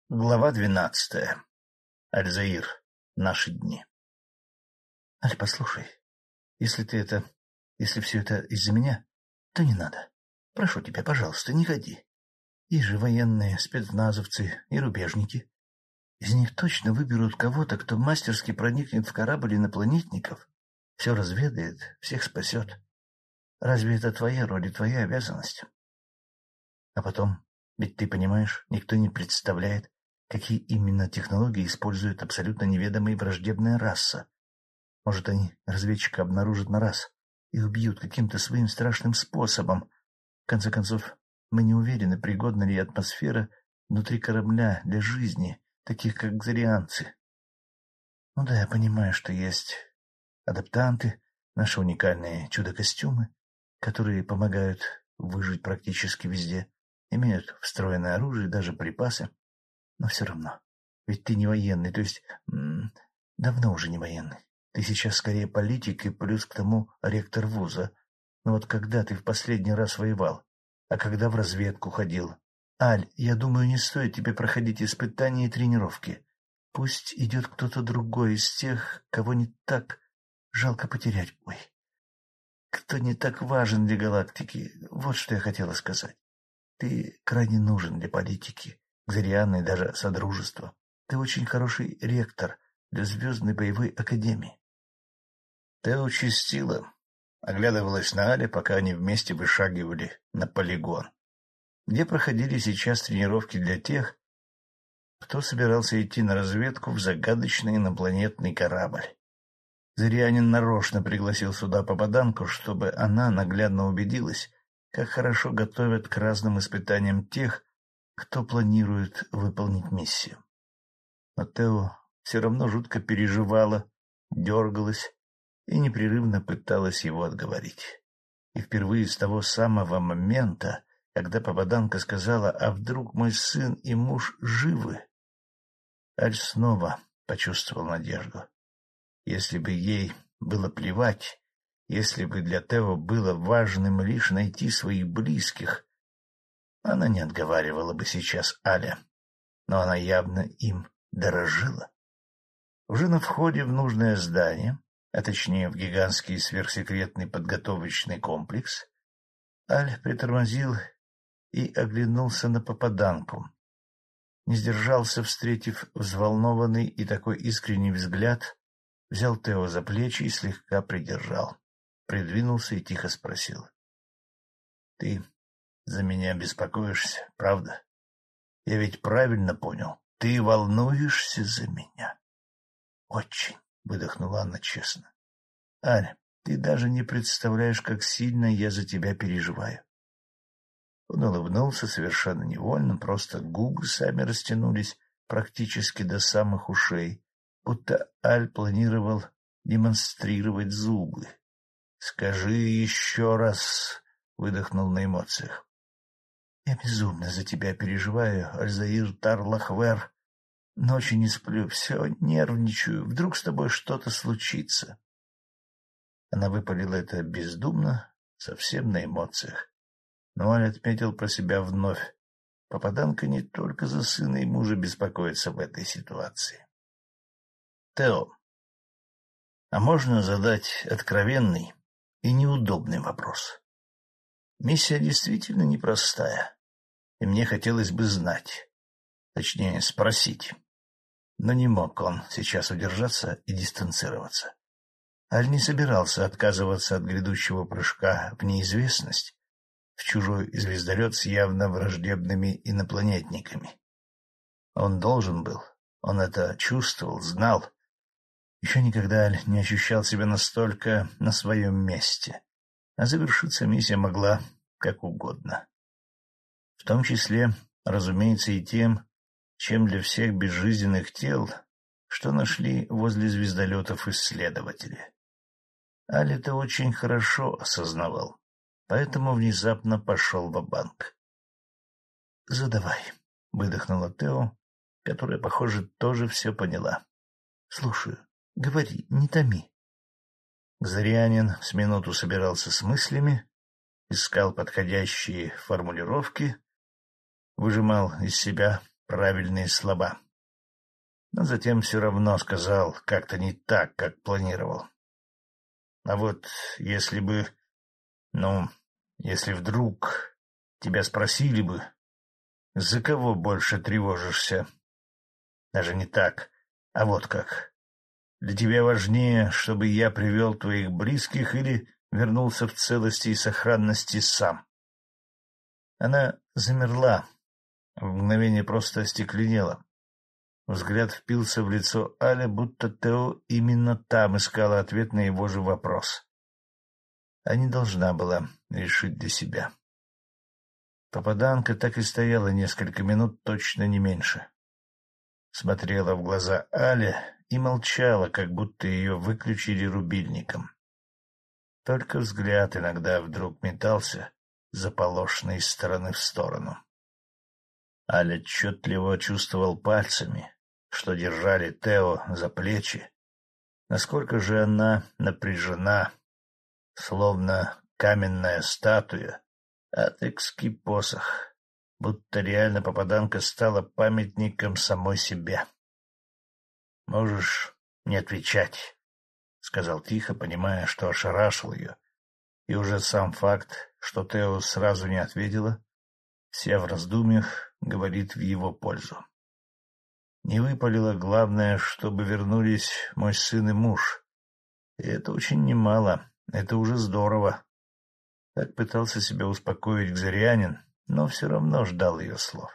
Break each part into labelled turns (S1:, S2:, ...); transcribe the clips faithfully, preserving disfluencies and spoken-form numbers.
S1: Глава двенадцатая. Альзаир. Наши дни. — Аль, послушай, если ты это... если все это из-за меня, то не надо. Прошу тебя, пожалуйста, не ходи. Есть же военные, спецназовцы и рубежники. Из них точно выберут кого-то, кто мастерски проникнет в корабль инопланетников, все разведает, всех спасет. Разве это твоя роль и твоя обязанность? А потом, ведь ты понимаешь, никто не представляет, какие именно технологии использует абсолютно неведомая и враждебная раса. Может, они разведчика обнаружат на раз и убьют каким-то своим страшным способом. В конце концов, мы не уверены, пригодна ли атмосфера внутри корабля для жизни, таких как кзарианцы. Ну да, я понимаю, что есть адаптанты, наши уникальные чудо-костюмы, которые помогают выжить практически везде, имеют встроенное оружие и даже припасы. Но все равно, ведь ты не военный, то есть м- давно уже не военный. Ты сейчас скорее политик и плюс к тому ректор вуза. Но вот когда ты в последний раз воевал, а когда в разведку ходил? Аль, я думаю, не стоит тебе проходить испытания и тренировки. Пусть идет кто-то другой из тех, кого не так жалко потерять. Ой, кто не так важен для галактики. Вот что я хотела сказать. Ты крайне нужен для политики, Кзариана и даже Содружества. Ты очень хороший ректор для Звездной боевой академии. Тео чистила, оглядывалась на Аля, пока они вместе вышагивали на полигон, где проходили сейчас тренировки для тех, кто собирался идти на разведку в загадочный инопланетный корабль. Зырянин нарочно пригласил сюда попаданку, чтобы она наглядно убедилась, как хорошо готовят к разным испытаниям тех, кто планирует выполнить миссию. Но Тео все равно жутко переживала, дергалась и непрерывно пыталась его отговорить. И впервые с того самого момента, когда попаданка сказала: «А вдруг мой сын и муж живы?», Аль снова почувствовал надежду. Если бы ей было плевать, если бы для Тео было важным лишь найти своих близких, она не отговаривала бы сейчас Аля, но она явно им дорожила. Уже на входе в нужное здание, а точнее в гигантский сверхсекретный подготовочный комплекс, Аль притормозил и оглянулся на попаданку. Не сдержался, встретив взволнованный и такой искренний взгляд, взял Тео за плечи и слегка придержал, придвинулся и тихо спросил: — Ты за меня беспокоишься, правда? Я ведь правильно понял, ты волнуешься за меня? — Очень, — выдохнула она честно. — Аля, ты даже не представляешь, как сильно я за тебя переживаю. Он улыбнулся совершенно невольно, просто губы сами растянулись практически до самых ушей, будто Аль планировал демонстрировать зубы. — Скажи еще раз, — выдохнул на эмоциях. — Я безумно за тебя переживаю, Альзаир Тар-Лахвер. Ночи не сплю, все нервничаю, вдруг с тобой что-то случится. Она выпалила это бездумно, совсем на эмоциях. Но Аль отметил про себя вновь: попаданка не только за сына и мужа беспокоится в этой ситуации. — Тео, а можно задать откровенный и неудобный вопрос? Миссия действительно непростая, и мне хотелось бы знать, точнее спросить. Но не мог он сейчас удержаться и дистанцироваться. Аль не собирался отказываться от грядущего прыжка в неизвестность, в чужой звездолет с явно враждебными инопланетниками. Он должен был, он это чувствовал, знал. Еще никогда Аль не ощущал себя настолько на своем месте, а завершиться миссия могла как угодно. В том числе, разумеется, и тем, чем для всех безжизненных тел, что нашли возле звездолетов исследователи. Аль это очень хорошо осознавал, поэтому внезапно пошел ва-банк. — Задавай, — выдохнула Тео, которая, похоже, тоже все поняла. — Слушаю, говори, не томи. Кзарианин с минуту собирался с мыслями, искал подходящие формулировки, выжимал из себя правильные слова. Но затем все равно сказал как-то не так, как планировал. А вот если бы, ну, если вдруг тебя спросили бы, за кого больше тревожишься? Даже не так, а вот как. Для тебя важнее, чтобы я привел твоих близких или вернулся в целости и сохранности сам? Она замерла, в мгновение просто остекленела. Взгляд впился в лицо Аля, будто Тео именно там искала ответ на его же вопрос. А не должна была решить для себя. Попаданка так и стояла несколько минут, точно не меньше. Смотрела в глаза Аля и молчала, как будто ее выключили рубильником. Только взгляд иногда вдруг метался заполошно из стороны в сторону. Аля отчетливо чувствовал пальцами, что держали Тео за плечи, насколько же она напряжена, словно каменная статуя, атекский посох, будто реально попаданка стала памятником самой себе. — Можешь не отвечать, — сказал тихо, понимая, что ошарашил ее, и уже сам факт, что Тео сразу не ответила, вся в раздумьях, говорит в его пользу. Не выпалила главное, чтобы вернулись мой сын и муж. И это очень немало, это уже здорово. Так пытался себя успокоить Гзарянин, но все равно ждал ее слов.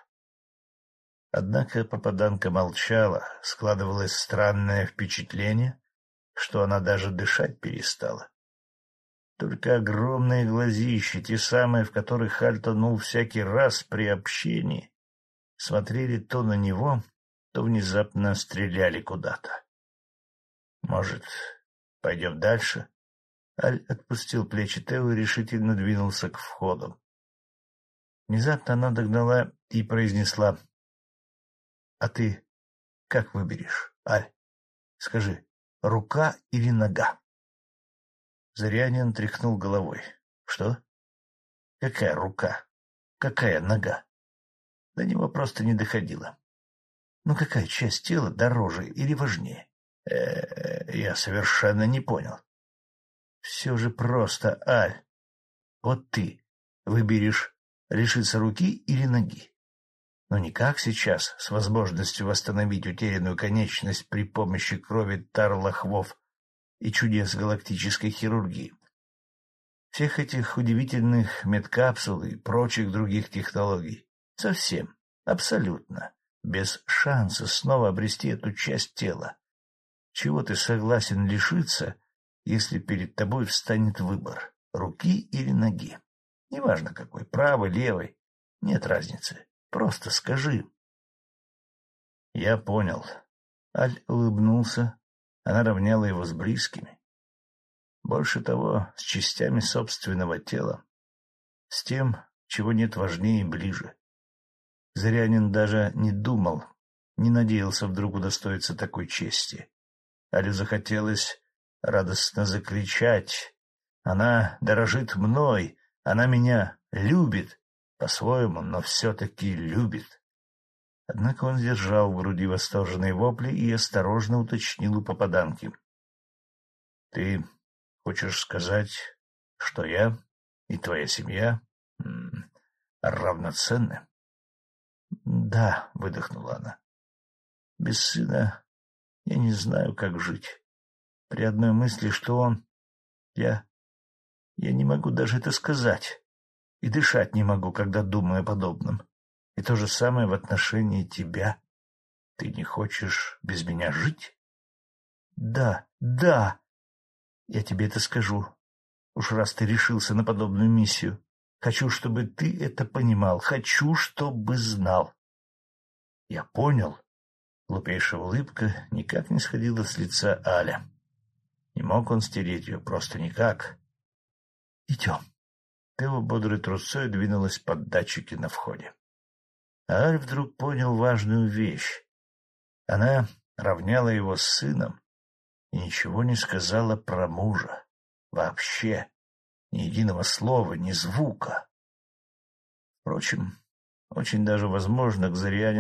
S1: Однако попаданка молчала, складывалось странное впечатление, что она даже дышать перестала. Только огромные глазища, те самые, в которых Аль тонул всякий раз при общении, смотрели то на него, то внезапно стреляли куда-то. — Может, пойдем дальше? Аль отпустил плечи Тео и решительно двинулся к входу. Внезапно она догнала и произнесла: — А ты как выберешь, Аль? Скажи, рука или нога? Зырянин тряхнул головой. — Что? Какая рука? Какая нога? До него просто не доходило. Ну, какая часть тела дороже или важнее? Э-э, я совершенно не понял. Все же просто, Аль. Вот ты выберешь лишиться руки или ноги. Но не как сейчас, с возможностью восстановить утерянную конечность при помощи крови тарлахвов и чудес галактической хирургии. Всех этих удивительных медкапсул и прочих других технологий. Совсем, абсолютно, без шанса снова обрести эту часть тела. Чего ты согласен лишиться, если перед тобой встанет выбор — руки или ноги? Неважно какой, правой, левой, нет разницы. Просто скажи. Я понял. Аль улыбнулся. Она равняла его с близкими. Больше того, с частями собственного тела. С тем, чего нет важнее и ближе. Зырянин даже не думал, не надеялся вдруг удостоиться такой чести. Алю захотелось радостно закричать. Она дорожит мной, она меня любит, по-своему, но все-таки любит. Однако он сдержал в груди восторженные вопли и осторожно уточнил у попаданки: — Ты хочешь сказать, что я и твоя семья м, равноценны? — Да, — выдохнула она. — Без сына я не знаю, как жить. При одной мысли, что он... Я... Я не могу даже это сказать. И дышать не могу, когда думаю о подобном. И то же самое в отношении тебя. Ты не хочешь без меня жить? — Да, да, я тебе это скажу. Уж раз ты решился на подобную миссию, хочу, чтобы ты это понимал, хочу, чтобы знал. — Я понял. Глупейшая улыбка никак не сходила с лица Аля. Не мог он стереть ее, просто никак. — Идем. Тео бодрой трусцой двинулась под датчики на входе. А Аль вдруг понял важную вещь. Она равняла его с сыном и ничего не сказала про мужа. Вообще. Ни единого слова, ни звука. Впрочем, очень даже возможно, Гзарянин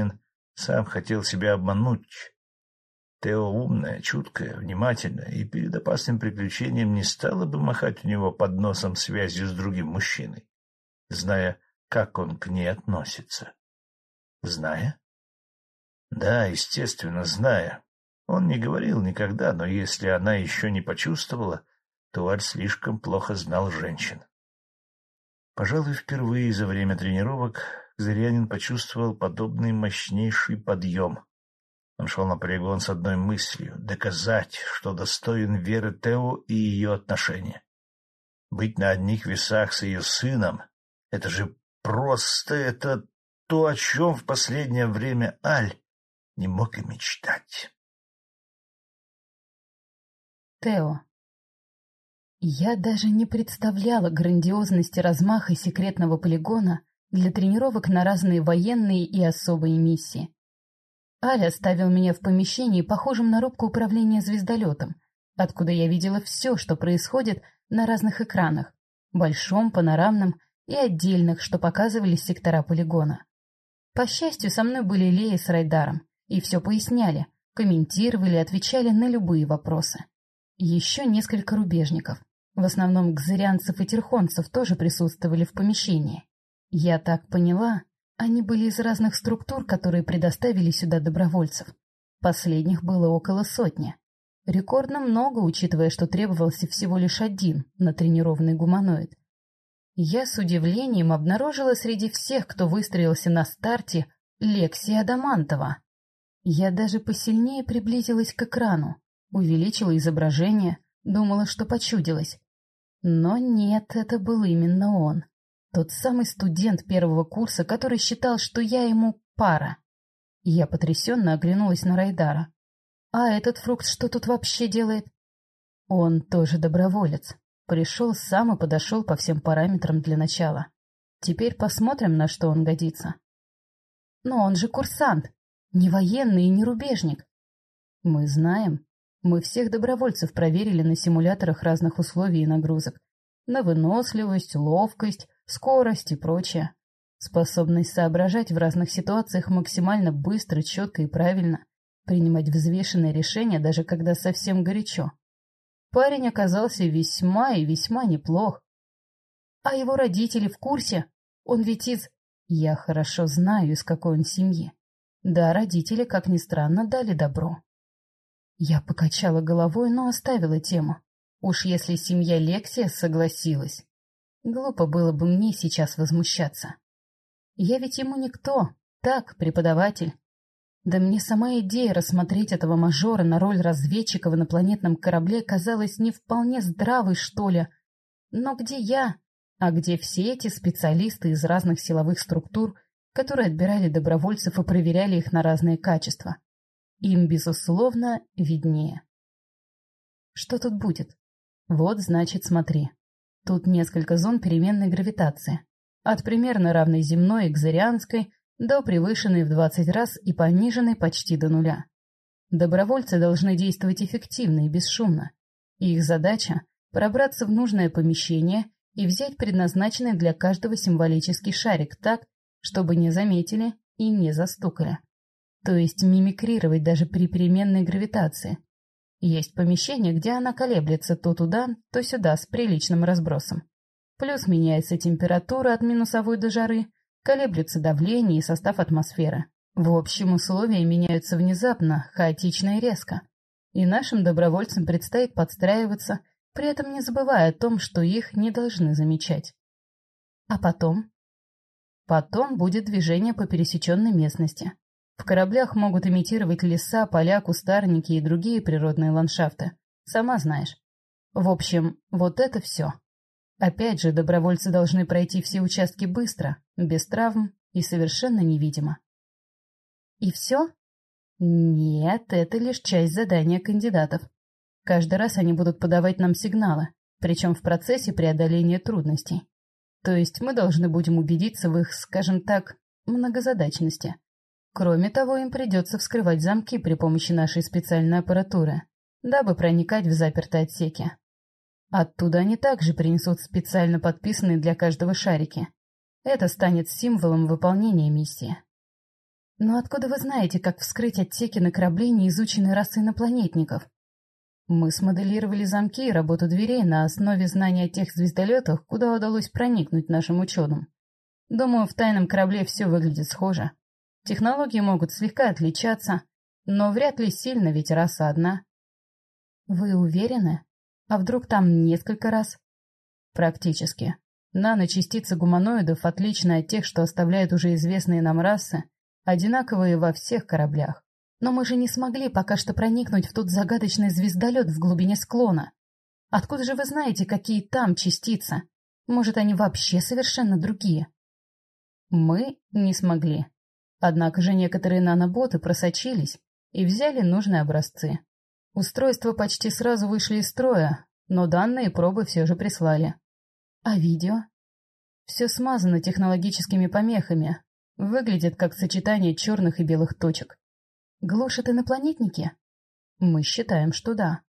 S1: Сам хотел себя обмануть. Тео умная, чуткая, внимательная, и перед опасным приключением не стала бы махать у него под носом связью с другим мужчиной, зная, как он к ней относится. Зная? Да, естественно, зная. Он не говорил никогда, но если она еще не почувствовала, то Аль слишком плохо знал женщин. Пожалуй, впервые за время тренировок Зырянин почувствовал подобный мощнейший подъем. Он шел на полигон с одной мыслью — доказать, что достоин веры Тео и ее отношения. Быть на одних весах с ее сыном — это же просто это то, о чем в последнее время Аль не мог и мечтать.
S2: Тео. Я даже не представляла грандиозности размаха секретного полигона для тренировок на разные военные и особые миссии. Аль оставил меня в помещении, похожем на рубку управления звездолетом, откуда я видела все, что происходит на разных экранах, большом, панорамном и отдельных, что показывали сектора полигона. По счастью, со мной были Лея с Райдаром, и все поясняли, комментировали, отвечали на любые вопросы. Еще несколько рубежников, в основном кзырянцев и терхонцев, тоже присутствовали в помещении. Я так поняла, они были из разных структур, которые предоставили сюда добровольцев. Последних было около сотни. Рекордно много, учитывая, что требовался всего лишь один натренированный гуманоид. Я с удивлением обнаружила среди всех, кто выстроился на старте, Лексия Адамантова. Я даже посильнее приблизилась к экрану, увеличила изображение, думала, что почудилось. Но нет, это был именно он. Тот самый студент первого курса, который считал, что я ему пара. Я потрясенно оглянулась на Райдара. А этот фрукт что тут вообще делает? Он тоже доброволец. Пришел сам и подошел по всем параметрам для начала. Теперь посмотрим, на что он годится. Но он же курсант, не военный и не рубежник. Мы знаем. Мы всех добровольцев проверили на симуляторах разных условий и нагрузок. На выносливость, ловкость, скорость и прочее. Способность соображать в разных ситуациях максимально быстро, четко и правильно. Принимать взвешенные решения, даже когда совсем горячо. Парень оказался весьма и весьма неплох. А его родители в курсе? Он ведь из... Я хорошо знаю, из какой он семьи. Да, родители, как ни странно, дали добро. Я покачала головой, но оставила тему. Уж если семья Лексия согласилась. Глупо было бы мне сейчас возмущаться. Я ведь ему никто, так, преподаватель. Да мне сама идея рассмотреть этого мажора на роль разведчика в инопланетном корабле казалась не вполне здравой, что ли. Но где я? А где все эти специалисты из разных силовых структур, которые отбирали добровольцев и проверяли их на разные качества? Им, безусловно, виднее. Что тут будет? Вот, значит, смотри. Тут несколько зон переменной гравитации. От примерно равной земной и кзарианской до превышенной в двадцать раз и пониженной почти до нуля. Добровольцы должны действовать эффективно и бесшумно. И их задача — пробраться в нужное помещение и взять предназначенный для каждого символический шарик так, чтобы не заметили и не застукали. То есть мимикрировать даже при переменной гравитации. Есть помещение, где она колеблется то туда, то сюда с приличным разбросом. Плюс меняется температура от минусовой до жары, колеблется давление и состав атмосферы. В общем, условия меняются внезапно, хаотично и резко. И нашим добровольцам предстоит подстраиваться, при этом не забывая о том, что их не должны замечать. А потом? Потом будет движение по пересеченной местности. В кораблях могут имитировать леса, поля, кустарники и другие природные ландшафты. Сама знаешь. В общем, вот это все. Опять же, добровольцы должны пройти все участки быстро, без травм и совершенно невидимо. И все? Нет, это лишь часть задания кандидатов. Каждый раз они будут подавать нам сигналы, причем в процессе преодоления трудностей. То есть мы должны будем убедиться в их, скажем так, многозадачности. Кроме того, им придется вскрывать замки при помощи нашей специальной аппаратуры, дабы проникать в запертые отсеки. Оттуда они также принесут специально подписанные для каждого шарики. Это станет символом выполнения миссии. Но откуда вы знаете, как вскрыть отсеки на корабле, не изученной расы инопланетников? Мы смоделировали замки и работу дверей на основе знания о тех звездолетах, куда удалось проникнуть нашим ученым. Думаю, в тайном корабле все выглядит схоже. Технологии могут слегка отличаться, но вряд ли сильно, ведь раса одна. Вы уверены? А вдруг там несколько раз? Практически. Наночастицы гуманоидов, отличные от тех, что оставляют уже известные нам расы, одинаковые во всех кораблях. Но мы же не смогли пока что проникнуть в тот загадочный звездолет в глубине склона. Откуда же вы знаете, какие там частицы? Может, они вообще совершенно другие? Мы не смогли. Однако же некоторые наноботы просочились и взяли нужные образцы. Устройства почти сразу вышли из строя, но данные и пробы все же прислали. А видео? Все смазано технологическими помехами. Выглядит как сочетание черных и белых точек. Глушат инопланетники? Мы считаем, что да.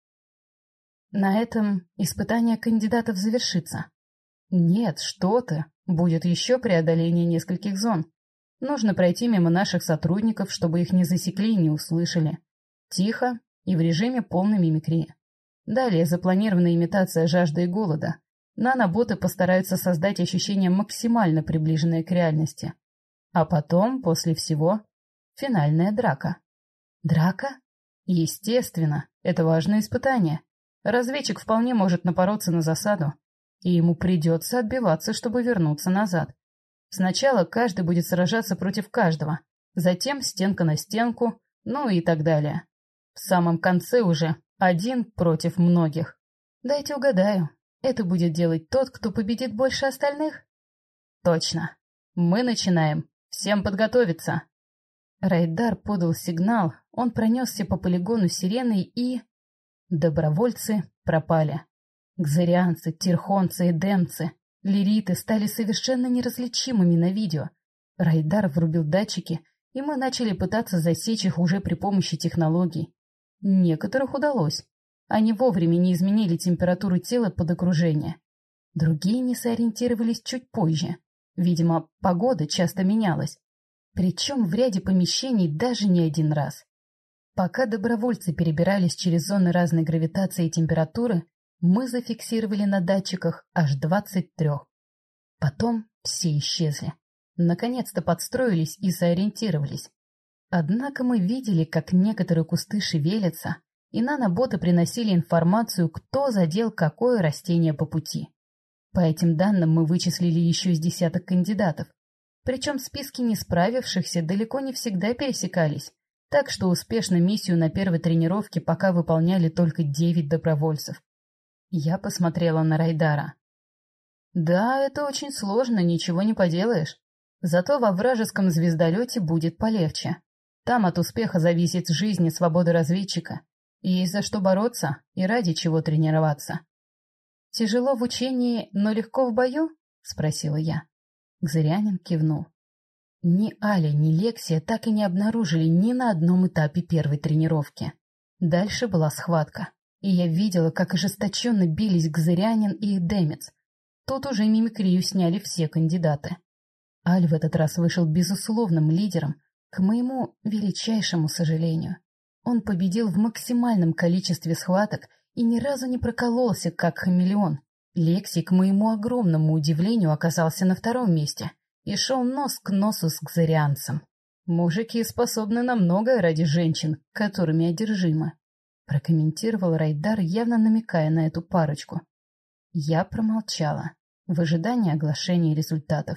S2: На этом испытание кандидатов завершится. Нет, что ты, будет еще преодоление нескольких зон. Нужно пройти мимо наших сотрудников, чтобы их не засекли и не услышали. Тихо и в режиме полной мимикрии. Далее запланирована имитация жажды и голода. Наноботы постараются создать ощущение максимально приближенное к реальности. А потом, после всего, финальная драка. Драка? Естественно, это важное испытание. Разведчик вполне может напороться на засаду, и ему придется отбиваться, чтобы вернуться назад. Сначала каждый будет сражаться против каждого, затем стенка на стенку, ну и так далее. В самом конце уже один против многих. Дайте угадаю, это будет делать тот, кто победит больше остальных? Точно. Мы начинаем. Всем подготовиться. Райдар подал сигнал, он пронесся по полигону сиреной и... Добровольцы пропали. Кзарианцы, тирхонцы, эдемцы, лириты стали совершенно неразличимыми на видео. Райдар врубил датчики, и мы начали пытаться засечь их уже при помощи технологий. Некоторых удалось. Они вовремя не изменили температуру тела под окружение. Другие не сориентировались чуть позже. Видимо, погода часто менялась. Причем в ряде помещений даже не один раз. Пока добровольцы перебирались через зоны разной гравитации и температуры, мы зафиксировали на датчиках аж двадцать трех. Потом все исчезли. Наконец-то подстроились и сориентировались. Однако мы видели, как некоторые кусты шевелятся, и наноботы приносили информацию, кто задел какое растение по пути. По этим данным мы вычислили еще с десяток кандидатов. Причем списки не справившихся далеко не всегда пересекались, так что успешно миссию на первой тренировке пока выполняли только девять добровольцев. Я посмотрела на Райдара. Да, это очень сложно, ничего не поделаешь. Зато во вражеском звездолете будет полегче. Там от успеха зависит жизнь и свобода разведчика. И есть за что бороться и ради чего тренироваться. «Тяжело в учении, но легко в бою?» — спросила я. Кзырянин кивнул. Ни Аля, ни Лексия так и не обнаружили ни на одном этапе первой тренировки. Дальше была схватка, и я видела, как ожесточенно бились Кзырянин и Эдемец. Тут уже мимикрию сняли все кандидаты. Аль в этот раз вышел безусловным лидером, к моему величайшему сожалению. Он победил в максимальном количестве схваток и ни разу не прокололся, как хамелеон. Лекси, к моему огромному удивлению, оказался на втором месте и шел нос к носу с кзарианцем. Мужики способны на многое ради женщин, которыми одержимы, прокомментировал Райдар, явно намекая на эту парочку. Я промолчала, в ожидании оглашения результатов.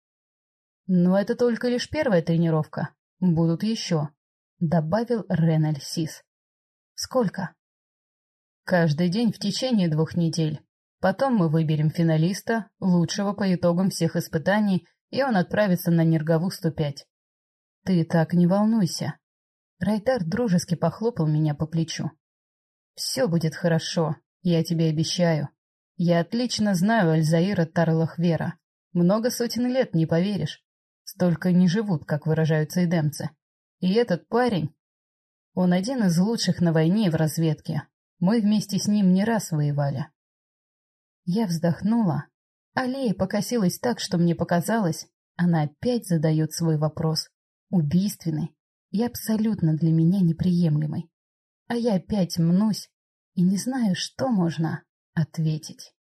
S2: «Но это только лишь первая тренировка. Будут еще», — добавил Рен Сис. «Сколько?» «Каждый день в течение двух недель. Потом мы выберем финалиста, лучшего по итогам всех испытаний, и он отправится на Нергову сто пять. Ты так не волнуйся». Райдар дружески похлопал меня по плечу. «Все будет хорошо, я тебе обещаю. Я отлично знаю Альзаира Тарлахвера. Много сотен лет, не поверишь. Столько не живут, как выражаются эдемцы. И этот парень, он один из лучших на войне и в разведке. Мы вместе с ним не раз воевали». Я вздохнула. Аллея покосилась так, что мне показалось, она опять задает свой вопрос. убийственной и абсолютно для меня неприемлемой. А я опять мнусь и не знаю, что можно ответить.